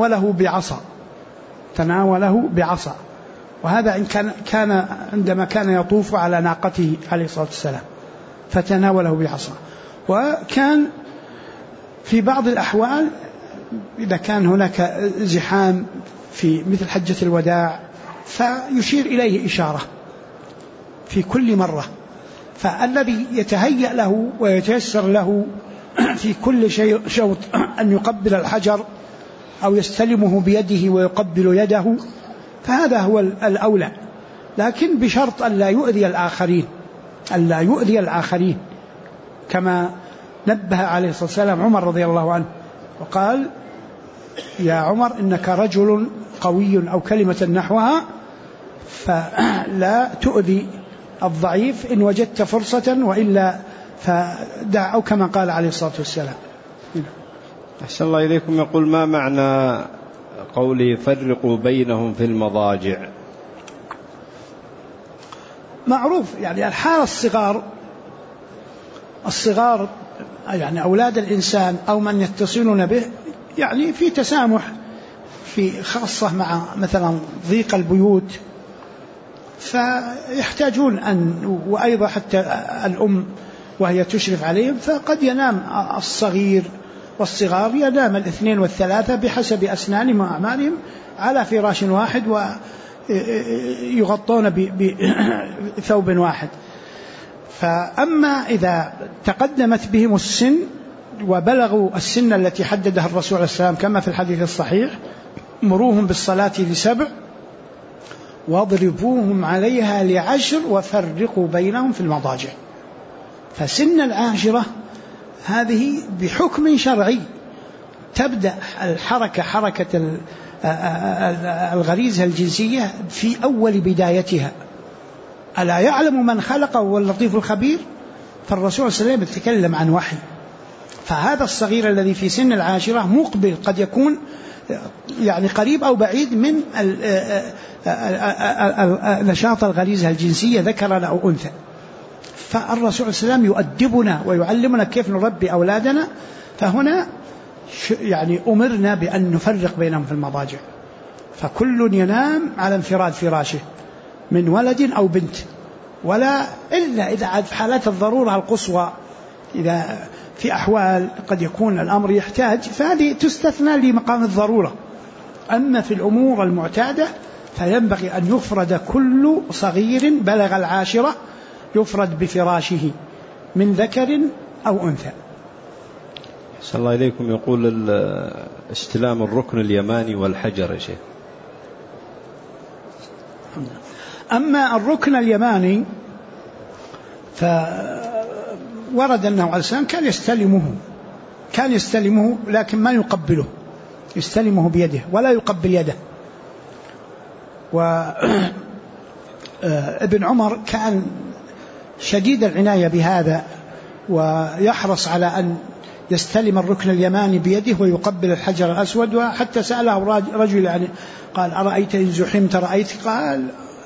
تناوله بعصا، وهذا إن كان عندما كان يطوف على ناقته عليه الصلاة والسلام فتناوله بعصا. وكان في بعض الأحوال إذا كان هناك زحام في مثل حجة الوداع فيشير إليه إشارة في كل مرة، فالذي يتهيأ له ويتيسر له في كل شوط أن يقبل الحجر أو يستلمه بيده ويقبل يده فهذا هو الأولى، لكن بشرط أن لا يؤذي الآخرين، كما نبه عليه الصلاة والسلام عمر رضي الله عنه وقال: يا عمر إنك رجل قوي، أو كلمة نحوها، فلا تؤذي الضعيف إن وجدت فرصة، وإلا فدع، أو كما قال عليه الصلاة والسلام. أحسن الله إليكم. يقول: ما معنى قوله فرقوا بينهم في المضاجع؟ معروف يعني الحال الصغار يعني أولاد الإنسان أو من يتصلون به يعني في تسامح، في خاصة مع مثلا ضيق البيوت، فيحتاجون وأيضا حتى الأم وهي تشرف عليهم، فقد ينام الصغير والصغار، ينام 2 و3 بحسب أسنانهم وأعمالهم على فراش واحد ويغطون بثوب واحد. فأما إذا تقدمت بهم السن وبلغوا السن التي حددها الرسول عليه السلام كما في الحديث الصحيح: مروهم بالصلاة ل7 واضربوهم عليها ل10 وفرقوا بينهم في المضاجع. فسن العاشرة هذه بحكم شرعي تبدأ حركة الغريزة الجنسية في أول بدايتها. ألا يعلم من خلق هو اللطيف الخبير؟ فالرسول صلى الله عليه وسلم يتكلم عن وحي، فهذا الصغير الذي في سن العاشرة مقبل، قد يكون يعني قريب أو بعيد من نشاط الغريزة الجنسية ذكرا أو أنثى، فالرسول صلى الله عليه وسلم يؤدبنا ويعلمنا كيف نربي أولادنا. فهنا يعني أمرنا بأن نفرق بينهم في المضاجع، فكل ينام على انفراد فراشه من ولد أو بنت، ولا إلا إذا في حالات الضرورة القصوى، إذا في أحوال قد يكون الأمر يحتاج فهذه تستثنى لمقام الضرورة. أما في الأمور المعتادة فينبغي أن يفرد كل صغير بلغ العاشرة يفرد بفراشه من ذكر أو أنثى. صلى الله إليكم. يقول استلام الركن اليماني والحجر يا شيخ. أما الركن اليماني فورد أنه عليه السلام كان يستلمه لكن ما يقبله، يستلمه بيده ولا يقبل يده. وابن عمر كان شديد العناية بهذا ويحرص على أن يستلم الركن اليماني بيده ويقبل الحجر الأسود. وحتى سأله رجل يعني قال أرأيت إن زحمت رأيت؟ قال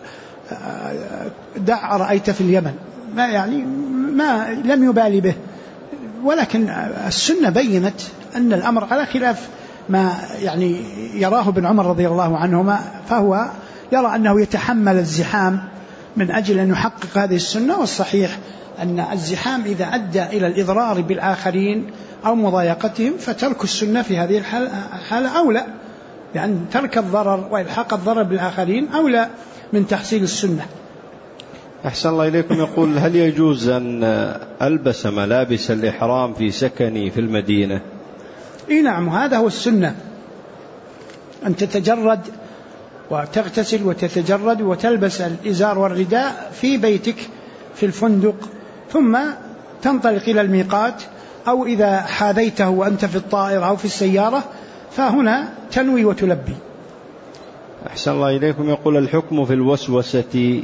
دع أرأيت في اليمن، ما يعني ما لم يبالي به. ولكن السنة بينت أن الأمر على خلاف ما يعني يراه ابن عمر رضي الله عنهما، فهو يرى أنه يتحمل الزحام من أجل أن يحقق هذه السنة. والصحيح أن الزحام إذا أدى إلى الإضرار بالآخرين أو مضايقتهم فترك السنة في هذه الحالة أولى، يعني ترك الضرر وإلحاق الضرر بالآخرين أولى من تحصيل السنة. أحسن الله إليكم. يقول هل يجوز أن ألبس ملابس الإحرام في سكني في المدينة؟ إيه نعم، هذا هو السنة، أن تتجرد وتغتسل وتتجرد وتلبس الإزار والرداء في بيتك في الفندق، ثم تنطلق إلى الميقات، أو إذا حاذيته وأنت في الطائرة أو في السيارة فهنا تنوي وتلبي. أحسن الله إليكم. يقول الحكم في الوسوسة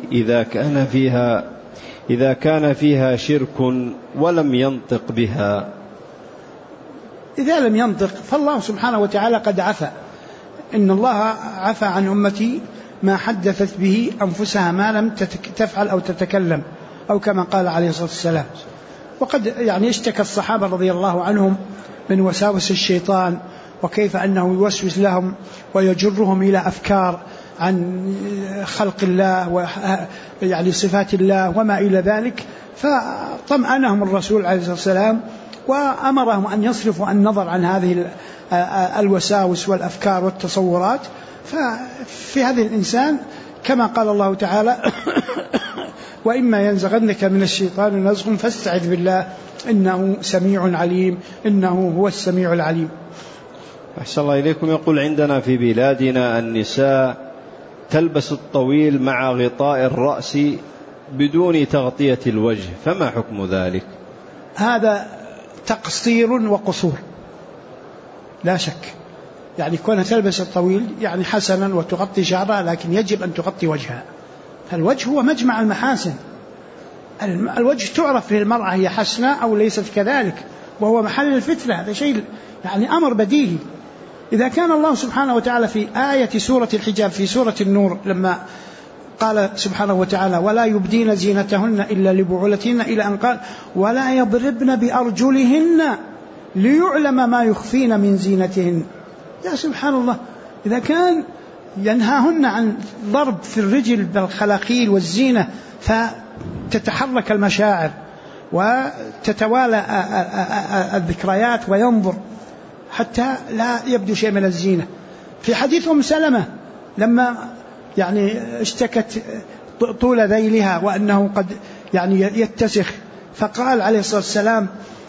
إذا كان فيها شرك ولم ينطق بها. إذا لم ينطق فالله سبحانه وتعالى قد عفى، إن الله عفى عن أمتي ما حدثت به أنفسها ما لم تفعل أو تتكلم، أو كما قال عليه الصلاة والسلام. وقد يعني اشتكى الصحابة رضي الله عنهم من وساوس الشيطان، وكيف أنه يوسوس لهم ويجرهم إلى أفكار عن خلق الله ويعني صفات الله وما إلى ذلك، فطمأنهم الرسول عليه الصلاة والسلام وأمرهم أن يصرفوا النظر عن هذه الوساوس والأفكار والتصورات. ففي هذا الإنسان كما قال الله تعالى وإما ينزغنك من الشيطان نزغ فاستعذ بالله إنه سميع عليم، إنه هو السميع العليم. أحسن الله إليكم. يقول عندنا في بلادنا النساء تلبس الطويل مع غطاء الرأس بدون تغطية الوجه، فما حكم ذلك؟ هذا تقصير وقصور لا شك، يعني كونها تلبس الطويل يعني حسنا وتغطي شعرها، لكن يجب أن تغطي وجهها. فالوجه هو مجمع المحاسن، الوجه تعرف للمرأة هي حسنة أو ليست كذلك، وهو محل الفتنة. هذا شيء يعني أمر بديهي. إذا كان الله سبحانه وتعالى في آية سورة الحجاب في سورة النور لما قال سبحانه وتعالى ولا يبدين زينتهن إلا لبعولتهن، إلى أن قال ولا يضربن بأرجلهن ليعلم ما يخفين من زينتهن. يا سبحان الله، إذا كان ينهاهن عن ضرب في الرجل بالخلاقيل والزينة فتتحرك المشاعر وتتوالى الذكريات وينظر حتى لا يبدو شيء من الزينة. في حديث أم سلمة لما يعني اشتكت طول ذيلها وأنه قد يعني يتسخ، فقال عليه الصلاة والسلام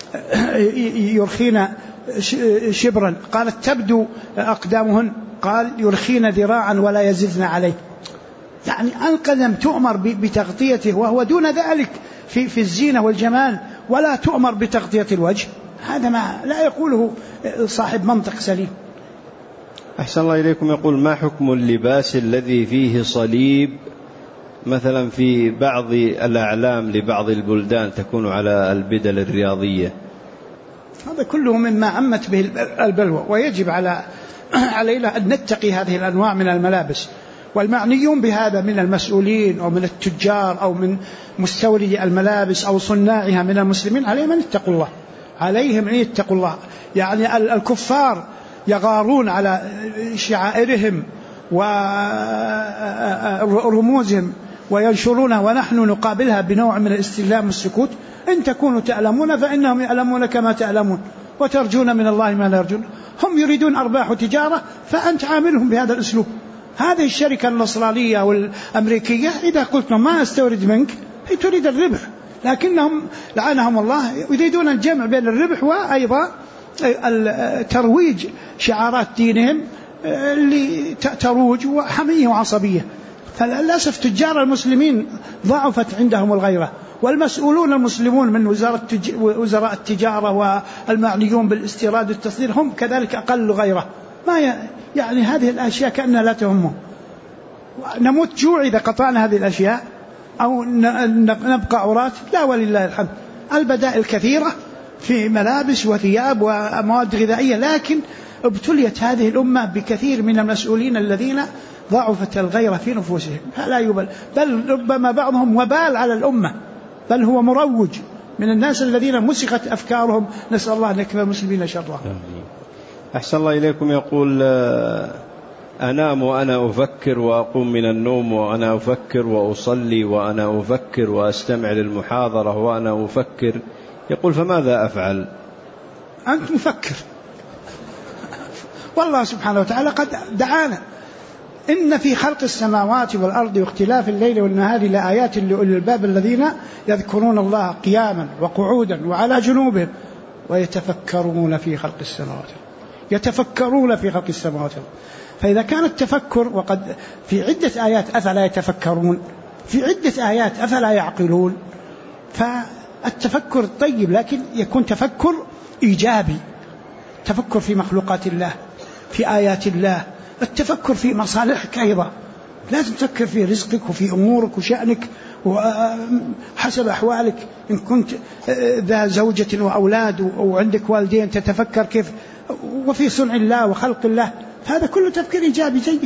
يرخين شبرا، قالت تبدو أقدامهن، قال يرخين ذراعا ولا يزدن عليه. يعني القدم تؤمر بتغطيته وهو دون ذلك في الزينة والجمال، ولا تؤمر بتغطية الوجه. هذا ما لا يقوله صاحب منطق سليم. أحسن الله إليكم. يقول ما حكم اللباس الذي فيه صليب مثلا في بعض الأعلام لبعض البلدان تكون على البدل الرياضية؟ هذا كله مما عمت به البلوى، ويجب علينا أن نتقي هذه الأنواع من الملابس، والمعنيون بهذا من المسؤولين أو من التجار أو من مستوردي الملابس أو صناعها من المسلمين عليهم أن يتقوا الله، عليهم أن يتقوا الله. يعني الكفار يغارون على شعائرهم ورموزهم وينشرونها ونحن نقابلها بنوع من الاستسلام والسكوت. إن تكونوا تعلمون فإنهم يعلمون كما تعلمون وترجون من الله ما لا يرجون. هم يريدون أرباح تجارة فأنت عاملهم بهذا الأسلوب. هذه الشركة النصرانية والأمريكية إذا قلت لهم ما أستورد منك هي تريد الربح، لكنهم لعنهم الله يريدون الجمع بين الربح وأيضا ترويج شعارات دينهم اللي تروج وحمية وعصبية. فللأسف تجار المسلمين ضعفت عندهم الغيرة، والمسؤولون المسلمون من وزراء التجارة والمعنيون بالاستيراد والتصدير هم كذلك أقل غيرة. ما يعني هذه الأشياء كأنها لا تهمهم. نموت جوع إذا قطعنا هذه الأشياء أو نبقى عراة؟ لا ولله الحمد. البدائل كثيرة في ملابس وثياب ومواد غذائية، لكن ابتليت هذه الأمة بكثير من المسؤولين الذين ضعفت الغيرة في نفوسهم فلا يبال، بل ربما بعضهم وبال على الأمة، بل هو مروج من الناس الذين مسخت أفكارهم. نسأل الله أن يكفي المسلمين شرهم. أحسن الله إليكم. يقول أنام وأنا أفكر وأقوم من النوم وأنا أفكر وأصلي وأنا أفكر وأستمع للمحاضرة وأنا أفكر. يقول فماذا أفعل؟ أنت مفكر. والله سبحانه وتعالى قد دعانا: إن في خلق السماوات والأرض واختلاف الليل والنهار لآيات لأولي الألباب الذين يذكرون الله قياما وقعودا وعلى جنوبهم ويتفكرون في خلق السماوات. يتفكرون في خلق السماوات. فإذا كان التفكر وقد في عدة آيات أفلا يتفكرون، في عدة آيات أفلا يعقلون. فالتفكر طيب، لكن يكون تفكر إيجابي، تفكر في مخلوقات الله، في آيات الله، التفكر في مصالحك أيضا. لازم تفكر في رزقك وفي أمورك وشأنك وحسب أحوالك. إن كنت ذا زوجة وأولاد وعندك والدين تتفكر كيف، وفي صنع الله وخلق الله. هذا كله تفكير إيجابي جيد.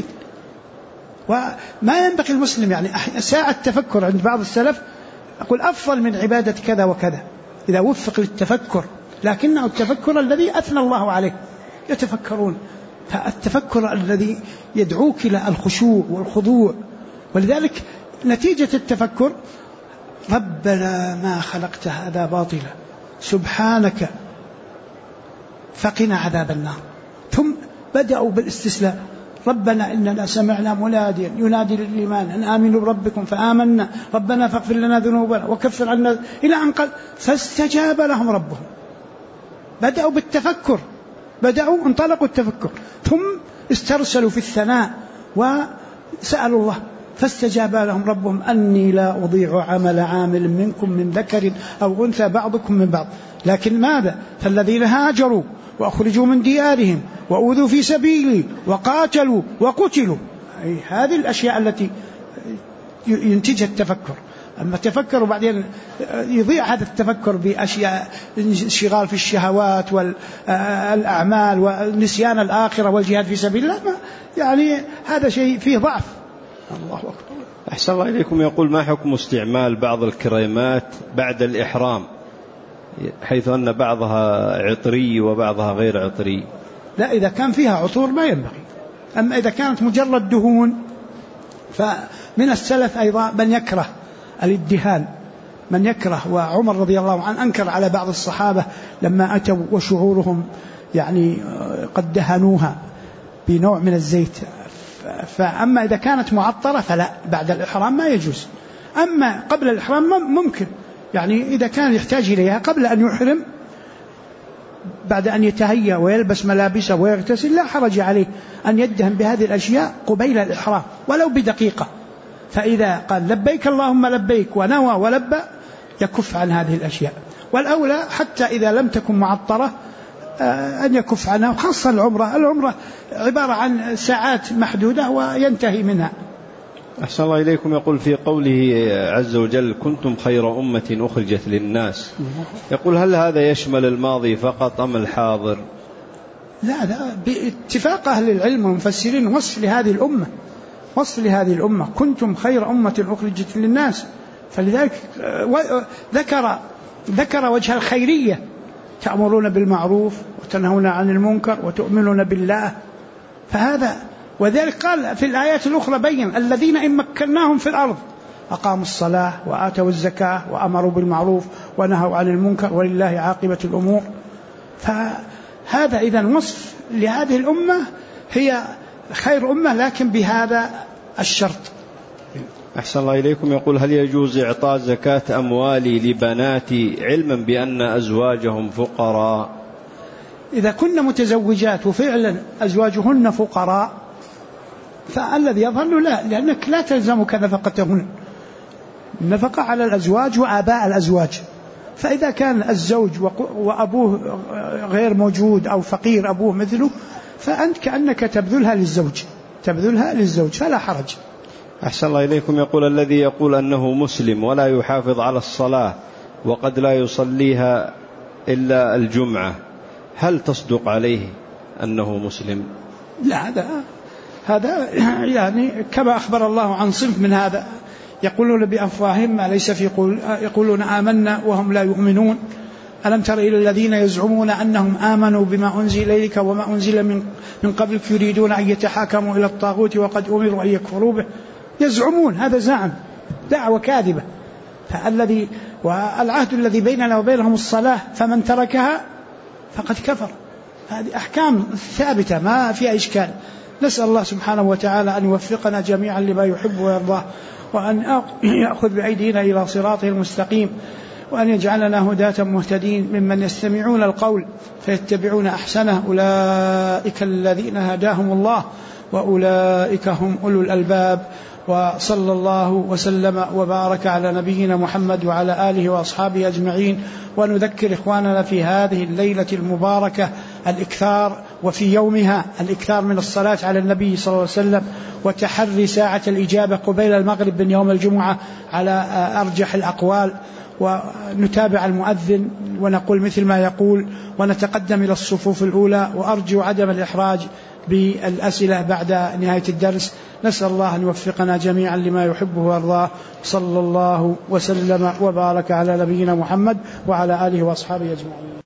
وما ينبغي المسلم يعني ساعة تفكر عند بعض السلف أقول أفضل من عبادة كذا وكذا إذا وفق للتفكر، لكنه التفكر الذي أثنى الله عليه. يتفكرون، فالتفكر الذي يدعوك إلى الخشوع والخضوع. ولذلك نتيجة التفكر: ربنا ما خلقت هذا باطلا سبحانك فقنا عذاب النار. ثم بدأوا بالاستسلام: ربنا إننا سمعنا مناديا ينادي للإيمان أن آمنوا بربكم فآمنا ربنا فاغفر لنا ذنوبنا وكفر عنا، إلى أن قال فاستجاب لهم ربهم. بدأوا بالتفكر، بدأوا انطلقوا التفكر، ثم استرسلوا في الثناء وسألوا الله فاستجاب لهم ربهم أني لا أضيع عمل عامل منكم من ذكر أو أنثى بعضكم من بعض. لكن ماذا؟ فالذين هاجروا وأخرجوا من ديارهم وأوذوا في سبيلي وقاتلوا وقتلوا، هذه الأشياء التي ينتجها التفكر. أما تفكروا بعدين يضيع هذا التفكر بأشياء انشغال في الشهوات والأعمال ونسيان الآخرة والجهاد في سبيل الله، يعني هذا شيء فيه ضعف. الله أكبر. أحسن الله إليكم. يقول ما حكم استعمال بعض الكريمات بعد الإحرام، حيث أن بعضها عطري وبعضها غير عطري؟ لا، إذا كان فيها عطور ما ينبغي. أما إذا كانت مجرد دهون فمن السلف أيضا من يكره الادهان، من يكره. وعمر رضي الله عنه أنكر على بعض الصحابة لما أتوا وشعورهم يعني قد دهنوها بنوع من الزيت. فأما إذا كانت معطرة فلا، بعد الإحرام ما يجوز. أما قبل الإحرام ممكن، يعني إذا كان يحتاج إليها قبل أن يحرم بعد أن يتهيأ ويلبس ملابسه ويغتسل لا حرج عليه أن يدهن بهذه الأشياء قبيل الإحرام ولو بدقيقة. فإذا قال لبيك اللهم لبيك ونوى ولبى يكف عن هذه الأشياء. والأولى حتى إذا لم تكن معطرة أن يكف عنها، وخاصة العمرة عبارة عن ساعات محدودة وينتهي منها. أحسن الله إليكم. يقول في قوله عز وجل كنتم خير أمة أخرجت للناس، يقول هل هذا يشمل الماضي فقط أم الحاضر؟ لا، باتفاق أهل العلم والمفسرين وصف لهذه الأمة، وصف لهذه الأمة: كنتم خير أمة أخرجت للناس. فلذلك ذكر وجه الخيرية: تأمرون بالمعروف وتنهون عن المنكر وتؤمنون بالله. فهذا وذلك قال في الآيات الأخرى بين: الذين إن مكناهم في الأرض أقاموا الصلاة وآتوا الزكاة وأمروا بالمعروف ونهوا عن المنكر ولله عاقبة الأمور. فهذا إذن وصف لهذه الأمة، هي خير أمة لكن بهذا الشرط. أحسن الله إليكم. يقول: هل يجوز إعطاء زكاة أموالي لبناتي علما بأن أزواجهم فقراء؟ إذا كن متزوجات وفعلا أزواجهن فقراء فالذي يظهر لا، لأنك لا تلزمك نفقتهن، النفقة على الأزواج وآباء الأزواج. فإذا كان الزوج وأبوه غير موجود أو فقير أبوه مثله، فأنت كأنك تبذلها للزوج فلا حرج. أحسن الله إليكم. يقول: الذي يقول أنه مسلم ولا يحافظ على الصلاة وقد لا يصليها إلا الجمعة، هل تصدق عليه أنه مسلم؟ لا، هذا يعني كما أخبر الله عن صنف من هذا: يقولون بأفواههم ما ليس في يقولون آمنا وهم لا يؤمنون. ألم تر إلى الذين يزعمون أنهم آمنوا بما أنزل إليك وما أنزل من قبلك يريدون أن يتحاكموا إلى الطاغوت وقد أمروا أن يكفروا به. يزعمون، هذا زعم، دعوة كاذبة. والعهد الذي بيننا وبينهم الصلاة، فمن تركها فقد كفر. هذه أحكام ثابتة ما فيها إشكال. نسأل الله سبحانه وتعالى أن يوفقنا جميعا لما يحب ويرضاه، وأن يأخذ بأيدينا إلى صراطه المستقيم، وأن يجعلنا هداة مهتدين ممن يستمعون القول فيتبعون أحسنه. أولئك الذين هداهم الله وأولئك هم أولو الألباب. وصلى الله وسلم وبارك على نبينا محمد وعلى آله وأصحابه أجمعين. ونذكر إخواننا في هذه الليلة المباركة الإكثار، وفي يومها الإكثار من الصلاة على النبي صلى الله عليه وسلم، وتحري ساعة الإجابة قبيل المغرب من يوم الجمعة على أرجح الأقوال، ونتابع المؤذن ونقول مثل ما يقول، ونتقدم إلى الصفوف الأولى. وأرجو عدم الإحراج بالأسئلة بعد نهاية الدرس. نسأل الله أن يوفقنا جميعا لما يحبه ويرضاه. صلى الله وسلم وبارك على نبينا محمد وعلى آله وأصحابه أجمعين.